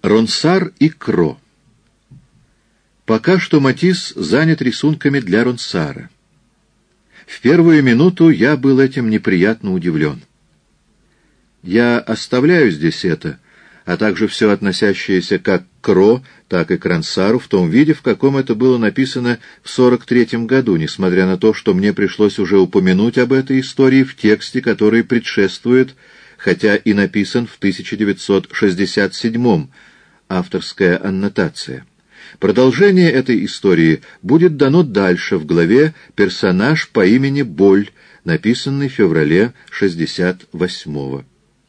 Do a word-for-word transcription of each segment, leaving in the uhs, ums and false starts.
Ронсар и Кро. Пока что Матисс занят рисунками для Ронсара. В первую минуту я был этим неприятно удивлен. Я оставляю здесь это, а также все относящееся как к Кро, так и к Ронсару в том виде, в каком это было написано в сорок третьем году, несмотря на то, что мне пришлось уже упомянуть об этой истории в тексте, который предшествует, хотя и написан в тысяча девятьсот шестьдесят седьмом, авторская аннотация. Продолжение этой истории будет дано дальше, в главе «Персонаж по имени Боль», написанный в феврале шестьдесят восьмого.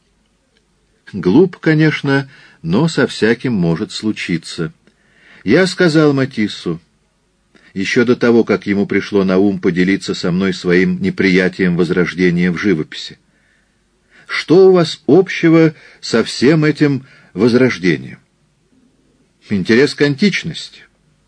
Глуп, конечно, но со всяким может случиться. Я сказал Матиссу, еще до того, как ему пришло на ум поделиться со мной своим неприятием возрождения в живописи: что у вас общего со всем этим возрождением? Интерес к античности.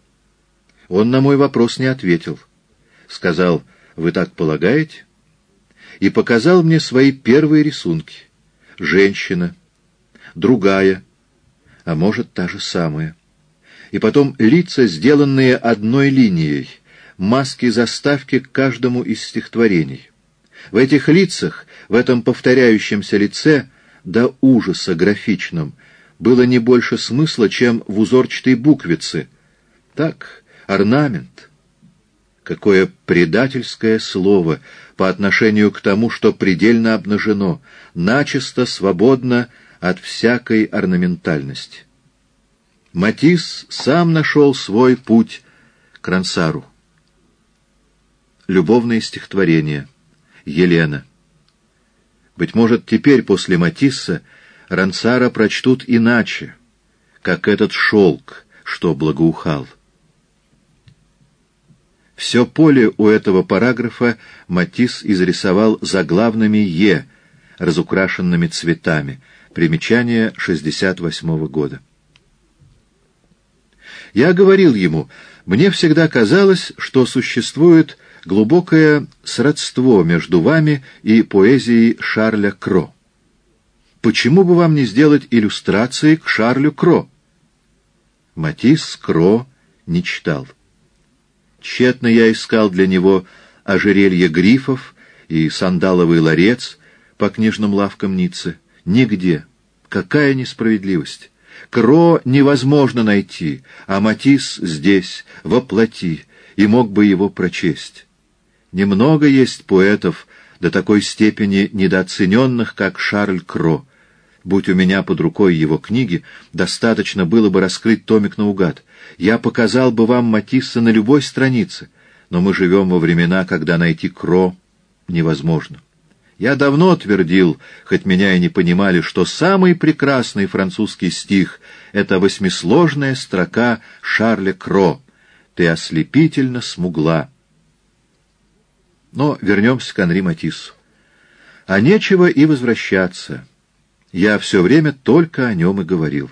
Он на мой вопрос не ответил. Сказал: вы так полагаете? И показал мне свои первые рисунки. Женщина, другая, а может, та же самая. И потом лица, сделанные одной линией, маски-заставки к каждому из стихотворений. В этих лицах, в этом повторяющемся лице, до ужаса графичном, было не больше смысла, чем в узорчатой буквице. Так, орнамент. Какое предательское слово по отношению к тому, что предельно обнажено, начисто свободно от всякой орнаментальности. Матисс сам нашел свой путь к Ронсару. Любовные стихотворения. Елена. Быть может, теперь, после Матисса, Ронсара прочтут иначе, как этот шелк, что благоухал. Все поле у этого параграфа Матисс изрисовал заглавными «Е», разукрашенными цветами. Примечание шестьдесят восьмого года. Я говорил ему, мне всегда казалось, что существует глубокое сродство между вами и поэзией Шарля Кро. Почему бы вам не сделать иллюстрации к Шарлю Кро? Матисс Кро не читал. Тщетно я искал для него ожерелье грифов и сандаловый ларец по книжным лавкам Ниццы. Нигде. Какая несправедливость! Кро невозможно найти, а Матисс здесь, во плоти, и мог бы его прочесть. Немного есть поэтов до такой степени недооцененных, как Шарль Кро. Будь у меня под рукой его книги, достаточно было бы раскрыть томик наугад. Я показал бы вам Матисса на любой странице, но мы живем во времена, когда найти Кро невозможно. Я давно твердил, хоть меня и не понимали, что самый прекрасный французский стих — это восьмисложная строка Шарля Кро «Ты ослепительно смугла». Но вернемся к Анри Матиссу. А нечего и возвращаться. Я все время только о нем и говорил.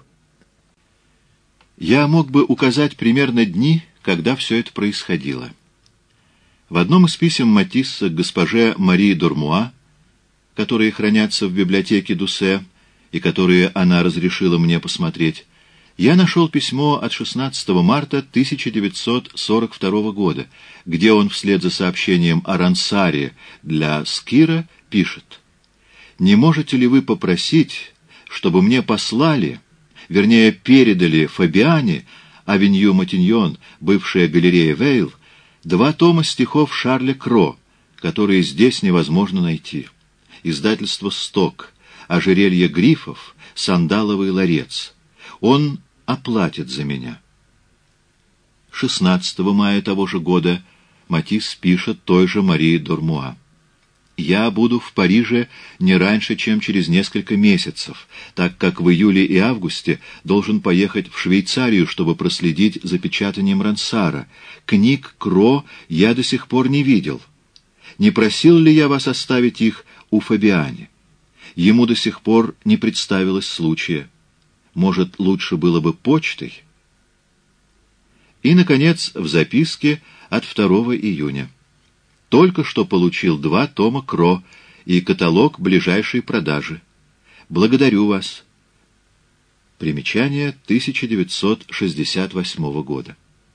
Я мог бы указать примерно дни, когда все это происходило. В одном из писем Матисса к госпоже Марии Дурмуа, которые хранятся в библиотеке Дуссе и которые она разрешила мне посмотреть, я нашел письмо от шестнадцатого марта тысяча девятьсот сорок второго года, где он вслед за сообщением о Ронсаре для Скира пишет: «Не можете ли вы попросить, чтобы мне послали, вернее, передали Фабиане, Авеню Матиньон, бывшая галерея Вейл, два тома стихов Шарля Кро, которые здесь невозможно найти. Издательство «Сток», ожерелье грифов, сандаловый ларец. Он оплатит за меня». шестнадцатого мая того же года Матисс пишет той же Марии Дурмуа: «Я буду в Париже не раньше, чем через несколько месяцев, так как в июле и августе должен поехать в Швейцарию, чтобы проследить за печатанием Ронсара. Книг Кро я до сих пор не видел. Не просил ли я вас оставить их у Фабиани? Ему до сих пор не представилось случая. Может, лучше было бы почтой?» И, наконец, в записке от второго июня. «Только что получил два тома Кро и каталог ближайшей продажи. Благодарю вас. Примечание тысяча девятьсот шестьдесят восьмого года.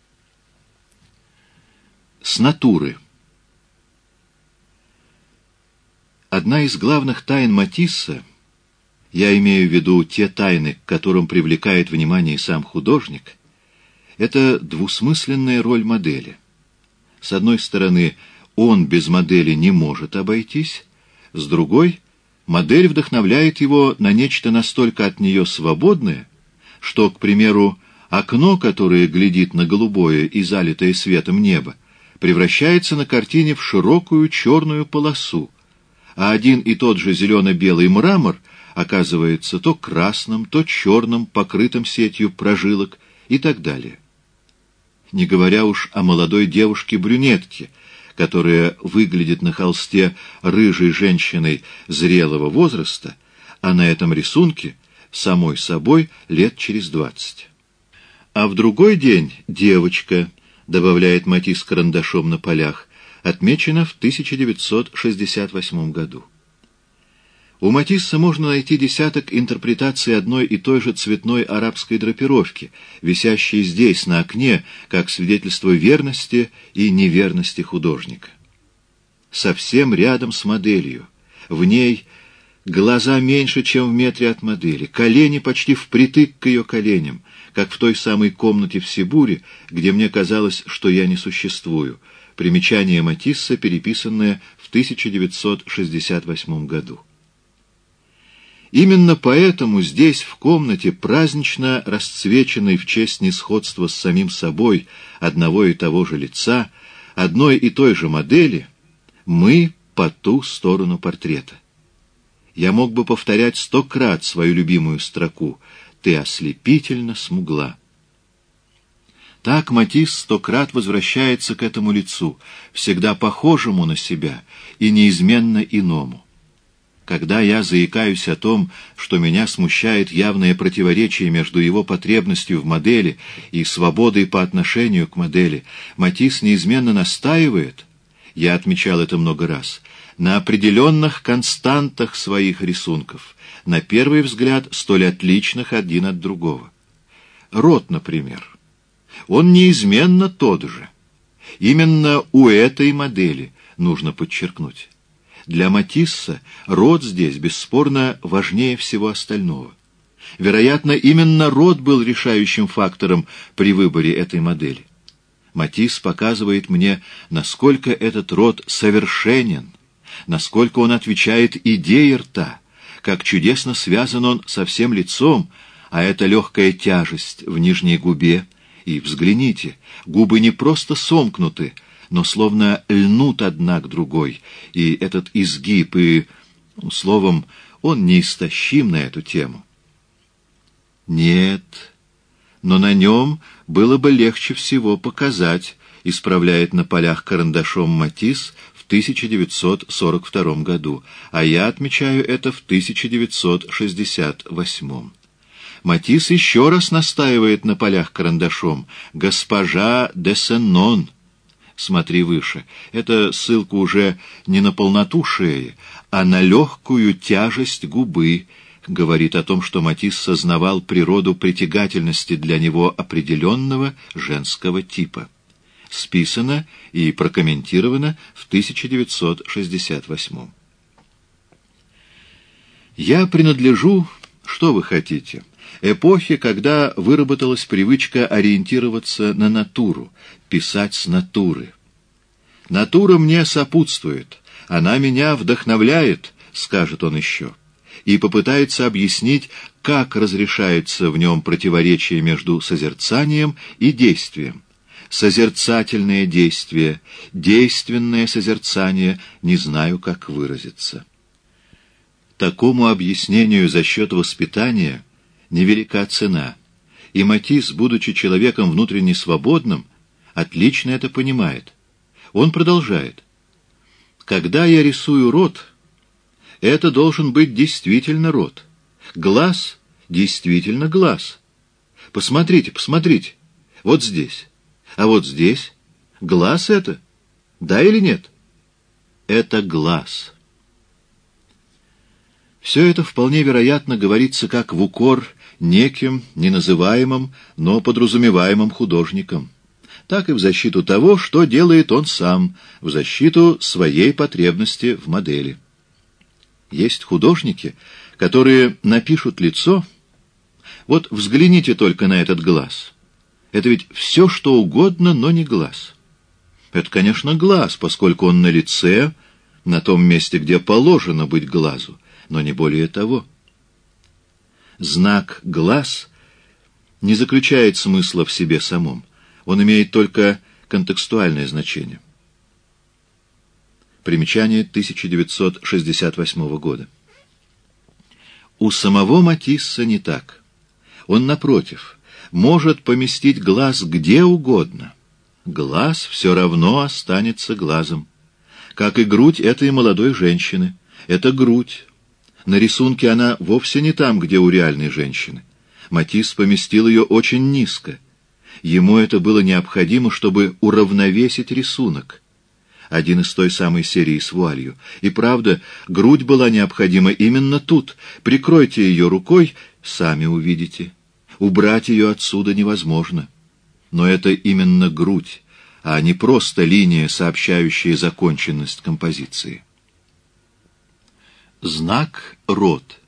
С натуры. Одна из главных тайн Матисса, я имею в виду те тайны, к которым привлекает внимание сам художник, это двусмысленная роль модели. С одной стороны, он без модели не может обойтись, с другой, модель вдохновляет его на нечто настолько от нее свободное, что, к примеру, окно, которое глядит на голубое и залитое светом небо, превращается на картине в широкую черную полосу, а один и тот же зелено-белый мрамор оказывается то красным, то черным, покрытым сетью прожилок и так далее. Не говоря уж о молодой девушке-брюнетке, которая выглядит на холсте рыжей женщиной зрелого возраста, а на этом рисунке самой собой лет через двадцать. А в другой день девочка, добавляет Матисс карандашом на полях, отмечена в тысяча девятьсот шестьдесят восьмом году. У Матисса можно найти десяток интерпретаций одной и той же цветной арабской драпировки, висящей здесь, на окне, как свидетельство верности и неверности художника. Совсем рядом с моделью. В ней глаза меньше, чем в метре от модели, колени почти впритык к ее коленям, как в той самой комнате в Сибуре, где мне казалось, что я не существую. Примечание Матисса, переписанное в тысяча девятьсот шестьдесят восьмом году. Именно поэтому здесь, в комнате, празднично расцвеченной в честь несходства с самим собой одного и того же лица, одной и той же модели, мы по ту сторону портрета. Я мог бы повторять сто крат свою любимую строку «Ты ослепительно смугла». Так Матисс сто крат возвращается к этому лицу, всегда похожему на себя и неизменно иному. Когда я заикаюсь о том, что меня смущает явное противоречие между его потребностью в модели и свободой по отношению к модели, Матисс неизменно настаивает, я отмечал это много раз, на определенных константах своих рисунков, на первый взгляд столь отличных один от другого. Рот, например. Он неизменно тот же. Именно у этой модели нужно подчеркнуть. Для Матисса рот здесь, бесспорно, важнее всего остального. Вероятно, именно рот был решающим фактором при выборе этой модели. Матисс показывает мне, насколько этот рот совершенен, насколько он отвечает идее рта, как чудесно связан он со всем лицом, а эта легкая тяжесть в нижней губе. И взгляните, губы не просто сомкнуты, но словно льнут одна к другой, и этот изгиб, и, ну, словом, он неистощим на эту тему. Нет, но на нем было бы легче всего показать, исправляет на полях карандашом Матисс в тысяча девятьсот сорок втором году, а я отмечаю это в тысяча девятьсот шестьдесят восьмом. Матисс еще раз настаивает на полях карандашом «Госпожа де Сеннон». Смотри выше. Это ссылка уже не на полноту шеи, а на легкую тяжесть губы. Говорит о том, что Матисс сознавал природу притягательности для него определенного женского типа. Списано и прокомментировано в тысяча девятьсот шестьдесят восьмом. Я принадлежу, что вы хотите, эпохе, когда выработалась привычка ориентироваться на натуру, писать с натуры. «Натура мне сопутствует, она меня вдохновляет», — скажет он еще, и попытается объяснить, как разрешается в нем противоречие между созерцанием и действием. Созерцательное действие, действенное созерцание, не знаю, как выразиться. Такому объяснению за счет воспитания невелика цена, и Матисс, будучи человеком внутренне свободным, отлично это понимает. Он продолжает. «Когда я рисую рот, это должен быть действительно рот. Глаз — действительно глаз. Посмотрите, посмотрите, вот здесь. А вот здесь. Глаз это? Да или нет? Это глаз». Все это вполне вероятно говорится как в укор неким, неназываемым, но подразумеваемым художником, так и в защиту того, что делает он сам, в защиту своей потребности в модели. Есть художники, которые напишут лицо. Вот взгляните только на этот глаз. Это ведь все, что угодно, но не глаз. Это, конечно, глаз, поскольку он на лице, на том месте, где положено быть глазу, но не более того. Знак «глаз» не заключает смысла в себе самом. Он имеет только контекстуальное значение. Примечание тысяча девятьсот шестьдесят восьмого года. У самого Матисса не так. Он, напротив, может поместить глаз где угодно. Глаз все равно останется глазом. Как и грудь этой молодой женщины. Это грудь. На рисунке она вовсе не там, где у реальной женщины. Матисс поместил ее очень низко. Ему это было необходимо, чтобы уравновесить рисунок. Один из той самой серии с вуалью. И правда, грудь была необходима именно тут. Прикройте ее рукой, сами увидите. Убрать ее отсюда невозможно. Но это именно грудь, а не просто линия, сообщающая законченность композиции. Знак «рот».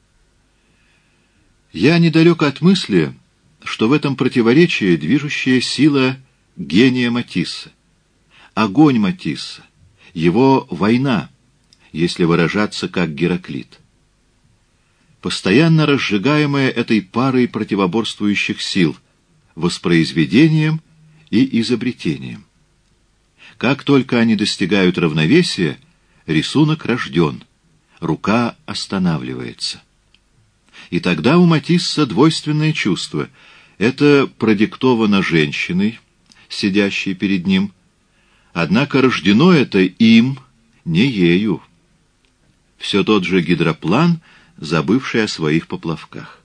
Я недалек от мысли, что в этом противоречии движущая сила гения Матисса. Огонь Матисса, его война, если выражаться как Гераклит. Постоянно разжигаемая этой парой противоборствующих сил, воспроизведением и изобретением. Как только они достигают равновесия, рисунок рожден, рука останавливается. И тогда у Матисса двойственное чувство. Это продиктовано женщиной, сидящей перед ним, однако рождено это им, не ею. Все тот же гидроплан, забывший о своих поплавках.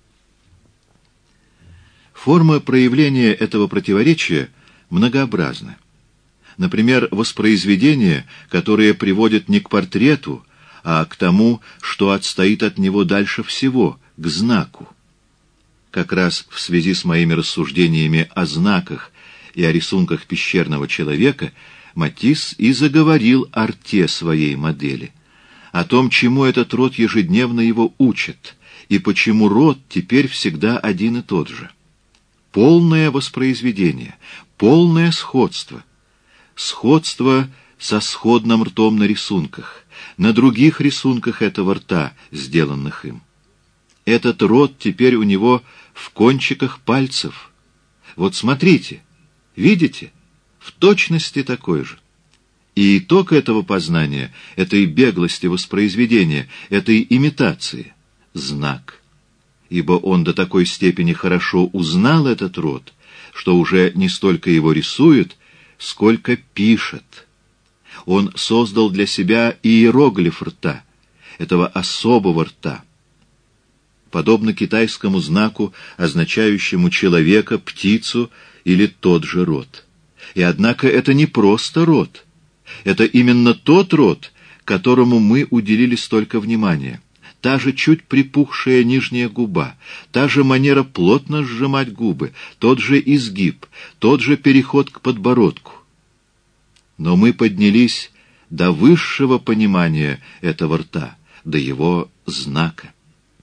Форма проявления этого противоречия многообразна. Например, воспроизведение, которое приводит не к портрету, а к тому, что отстоит от него дальше всего, к знаку. Как раз в связи с моими рассуждениями о знаках и о рисунках пещерного человека Матисс и заговорил о рте своей модели, о том, чему этот род ежедневно его учит, и почему род теперь всегда один и тот же. Полное воспроизведение, полное сходство. Сходство со сходным ртом на рисунках, на других рисунках этого рта, сделанных им. Этот рот теперь у него в кончиках пальцев. Вот смотрите, видите? В точности такой же. И итог этого познания, этой беглости воспроизведения, этой имитации — знак. Ибо он до такой степени хорошо узнал этот род, что уже не столько его рисует, сколько пишет. Он создал для себя иероглиф рта, этого особого рта. Подобно китайскому знаку, означающему человека, птицу или тот же род. И однако это не просто род. Это именно тот род, которому мы уделили столько внимания. Та же чуть припухшая нижняя губа, та же манера плотно сжимать губы, тот же изгиб, тот же переход к подбородку. Но мы поднялись до высшего понимания этого рта, до его знака.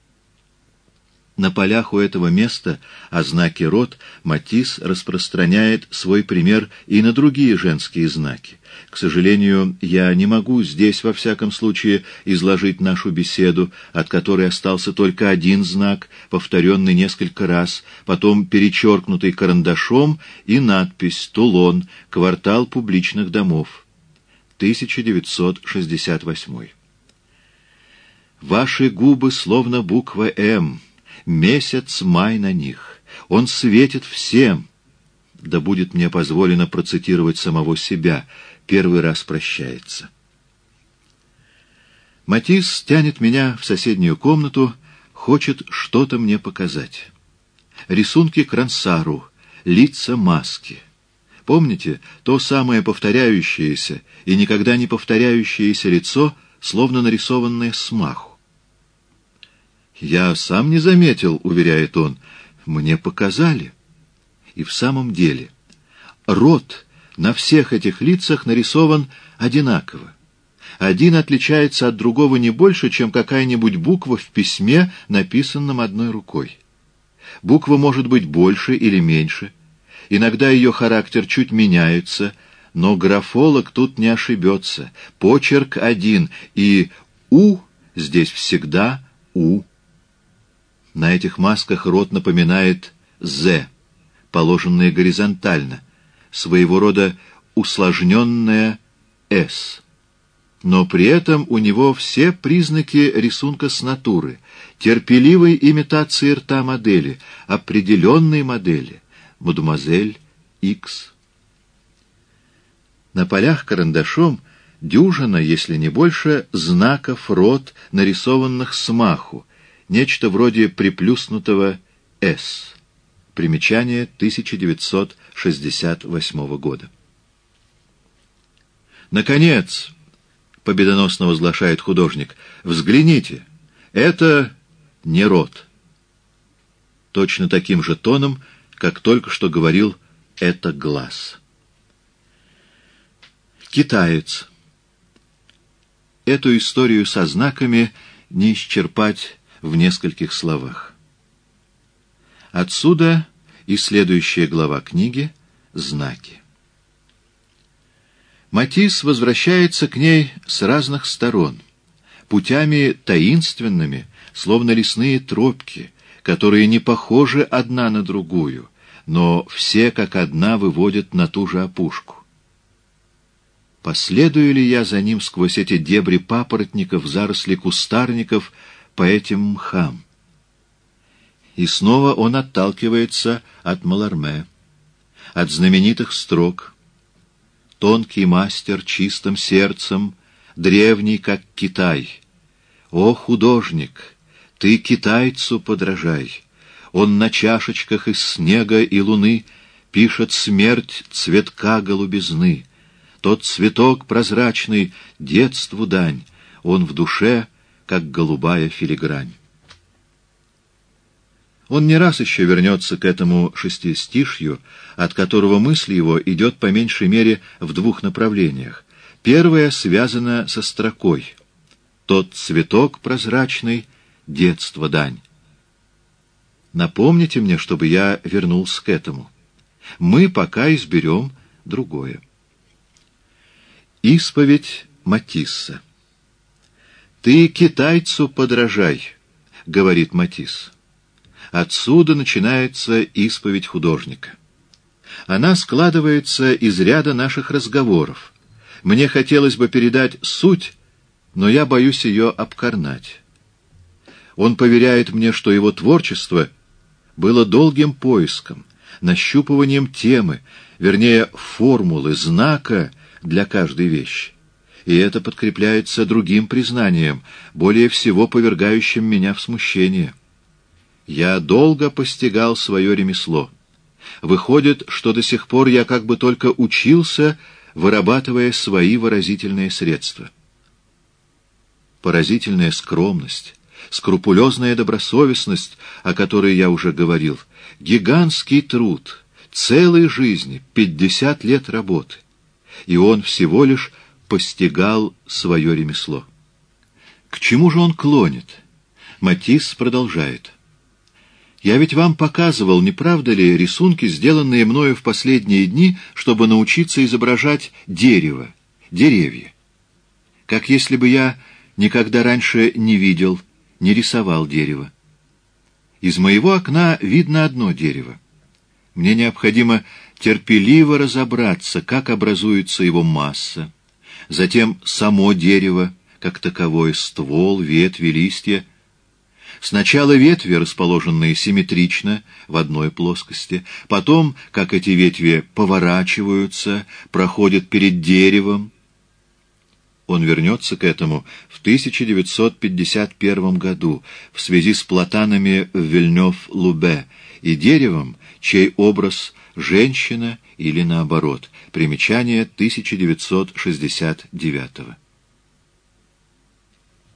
На полях у этого места о знаке рот Матисс распространяет свой пример и на другие женские знаки. К сожалению, я не могу здесь, во всяком случае, изложить нашу беседу, от которой остался только один знак, повторенный несколько раз, потом перечеркнутый карандашом, и надпись «Тулон. Квартал публичных домов. тысяча девятьсот шестьдесят восьмой». Ваши губы словно буква «М». Месяц май на них. Он светит всем. Да будет мне позволено процитировать самого себя. Первый раз прощается. Матисс тянет меня в соседнюю комнату, хочет что-то мне показать. Рисунки к Рансару, лица маски. Помните, то самое повторяющееся и никогда не повторяющееся лицо, словно нарисованное смаху. «Я сам не заметил», — уверяет он, — «мне показали». И в самом деле рот на всех этих лицах нарисован одинаково. Один отличается от другого не больше, чем какая-нибудь буква в письме, написанном одной рукой. Буква может быть больше или меньше. Иногда ее характер чуть меняется, но графолог тут не ошибется. Почерк один, и «у» здесь всегда «у». На этих масках рот напоминает «з», положенное горизонтально, своего рода усложненное «с». Но при этом у него все признаки рисунка с натуры, терпеливой имитации рта модели, определенной модели, мадемуазель Икс. На полях карандашом дюжина, если не больше, знаков рот, нарисованных смаху, нечто вроде приплюснутого «С». Примечание тысяча девятьсот шестьдесят восьмого года. Наконец, победоносно возглашает художник, взгляните, это не рот. Точно таким же тоном, как только что говорил, это глаз. Китаец. Эту историю со знаками не исчерпать в нескольких словах. Отсюда и следующая глава книги «Знаки». Матисс возвращается к ней с разных сторон, путями таинственными, словно лесные тропки, которые не похожи одна на другую, но все как одна выводят на ту же опушку. Последую ли я за ним сквозь эти дебри папоротников, заросли кустарников, по этим мхам? И снова он отталкивается от Маларме, от знаменитых строк. Тонкий мастер чистым сердцем, древний, как Китай. О, художник, ты китайцу подражай. Он на чашечках из снега и луны пишет смерть цветка голубизны. Тот цветок прозрачный детству дань, он в душе, как голубая филигрань. Он не раз еще вернется к этому шестистишью, от которого мысль его идет по меньшей мере в двух направлениях. Первое связано со строкой. Тот цветок прозрачный, детство дань. Напомните мне, чтобы я вернулся к этому. Мы пока изберем другое. Исповедь Матисса. «Ты китайцу подражай», — говорит Матисс. Отсюда начинается исповедь художника. Она складывается из ряда наших разговоров. Мне хотелось бы передать суть, но я боюсь ее обкорнать. Он поверяет мне, что его творчество было долгим поиском, нащупыванием темы, вернее, формулы, знака для каждой вещи. И это подкрепляется другим признанием, более всего повергающим меня в смущение. Я долго постигал свое ремесло. Выходит, что до сих пор я как бы только учился, вырабатывая свои выразительные средства. Поразительная скромность, скрупулезная добросовестность, о которой я уже говорил, гигантский труд, целой жизни, пятьдесят лет работы. И он всего лишь постигал свое ремесло. К чему же он клонит? Матисс продолжает. Я ведь вам показывал, не правда ли, рисунки, сделанные мною в последние дни, чтобы научиться изображать дерево, деревья. Как если бы я никогда раньше не видел, не рисовал дерево. Из моего окна видно одно дерево. Мне необходимо терпеливо разобраться, как образуется его масса, затем само дерево, как таковое, ствол, ветви, листья. Сначала ветви, расположенные симметрично в одной плоскости, потом, как эти ветви поворачиваются, проходят перед деревом. Он вернется к этому в тысяча девятьсот пятьдесят первом году в связи с платанами в Вильнёв-Лубе и деревом, чей образ женщина или наоборот. Примечание тысяча девятьсот шестьдесят девятого.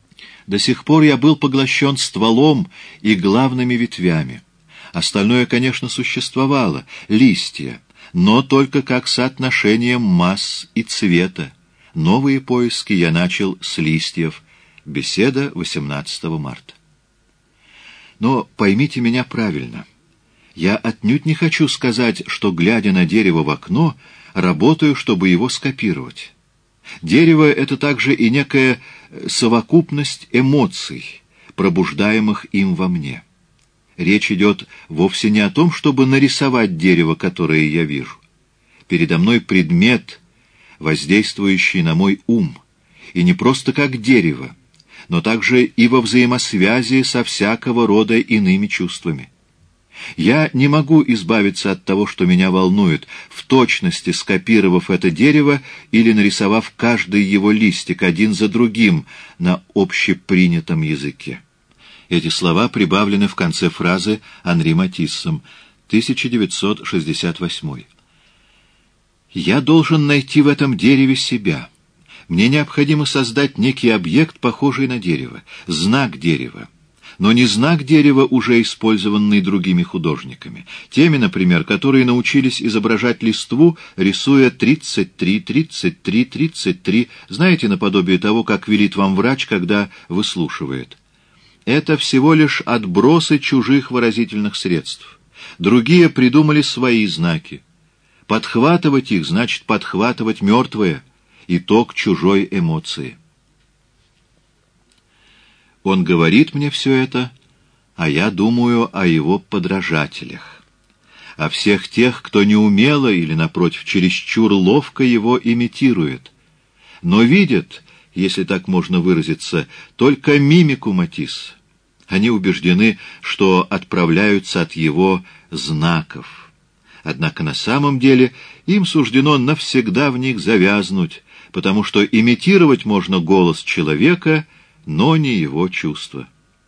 До сих пор я был поглощен стволом и главными ветвями. Остальное, конечно, существовало, листья, но только как соотношение масс и цвета. Новые поиски я начал с листьев. Беседа восемнадцатого марта. Но поймите меня правильно. Я отнюдь не хочу сказать, что, глядя на дерево в окно, работаю, чтобы его скопировать. Дерево — это также и некая совокупность эмоций, пробуждаемых им во мне. Речь идет вовсе не о том, чтобы нарисовать дерево, которое я вижу. Передо мной предмет, воздействующий на мой ум, и не просто как дерево, но также и во взаимосвязи со всякого рода иными чувствами. Я не могу избавиться от того, что меня волнует, в точности скопировав это дерево или нарисовав каждый его листик один за другим на общепринятом языке. Эти слова прибавлены в конце фразы Анри Матиссом, тысяча девятьсот шестьдесят восьмой. «Я должен найти в этом дереве себя. Мне необходимо создать некий объект, похожий на дерево, знак дерева. Но не знак дерева, уже использованный другими художниками, теми, например, которые научились изображать листву, рисуя тридцать три, тридцать три, тридцать три, знаете, наподобие того, как велит вам врач, когда выслушивает. Это всего лишь отбросы чужих выразительных средств. Другие придумали свои знаки. Подхватывать их значит подхватывать мертвое, итог чужой эмоции. Он говорит мне все это, а я думаю о его подражателях, о всех тех, кто неумело или, напротив, чересчур ловко его имитирует, но видят, если так можно выразиться, только мимику Матисса. Они убеждены, что отправляются от его знаков. Однако на самом деле им суждено навсегда в них завязнуть, потому что имитировать можно голос человека, но не его чувства.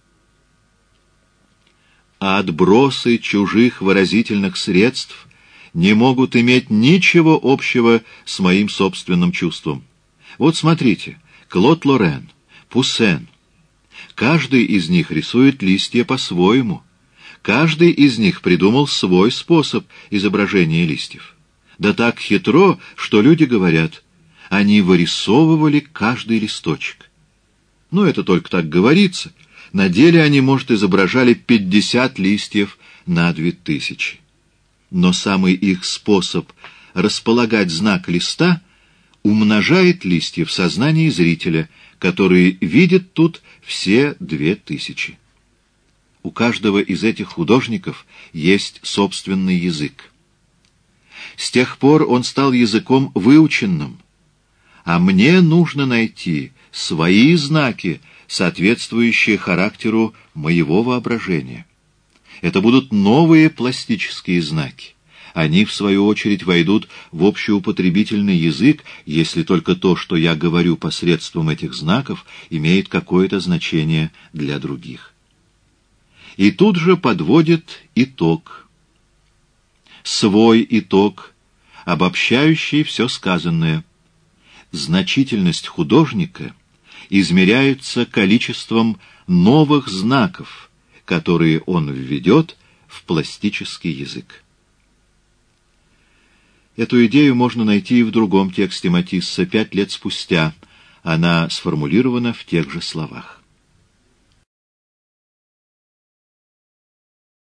А отбросы чужих выразительных средств не могут иметь ничего общего с моим собственным чувством. Вот смотрите, Клод Лорен, Пуссен. Каждый из них рисует листья по-своему. Каждый из них придумал свой способ изображения листьев. Да так хитро, что люди говорят, они вырисовывали каждый листочек. Но это только так говорится. На деле они, может, изображали пятьдесят листьев на две тысячи. Но самый их способ располагать знак листа умножает листья в сознании зрителя, который видит тут все две тысячи. У каждого из этих художников есть собственный язык. С тех пор он стал языком выученным, а мне нужно найти свои знаки, соответствующие характеру моего воображения. Это будут новые пластические знаки. Они, в свою очередь, войдут в общеупотребительный язык, если только то, что я говорю посредством этих знаков, имеет какое-то значение для других. И тут же подводит итог. Свой итог, обобщающий все сказанное. Значительность художника измеряется количеством новых знаков, которые он введет в пластический язык. Эту идею можно найти и в другом тексте Матисса пять лет спустя. Она сформулирована в тех же словах.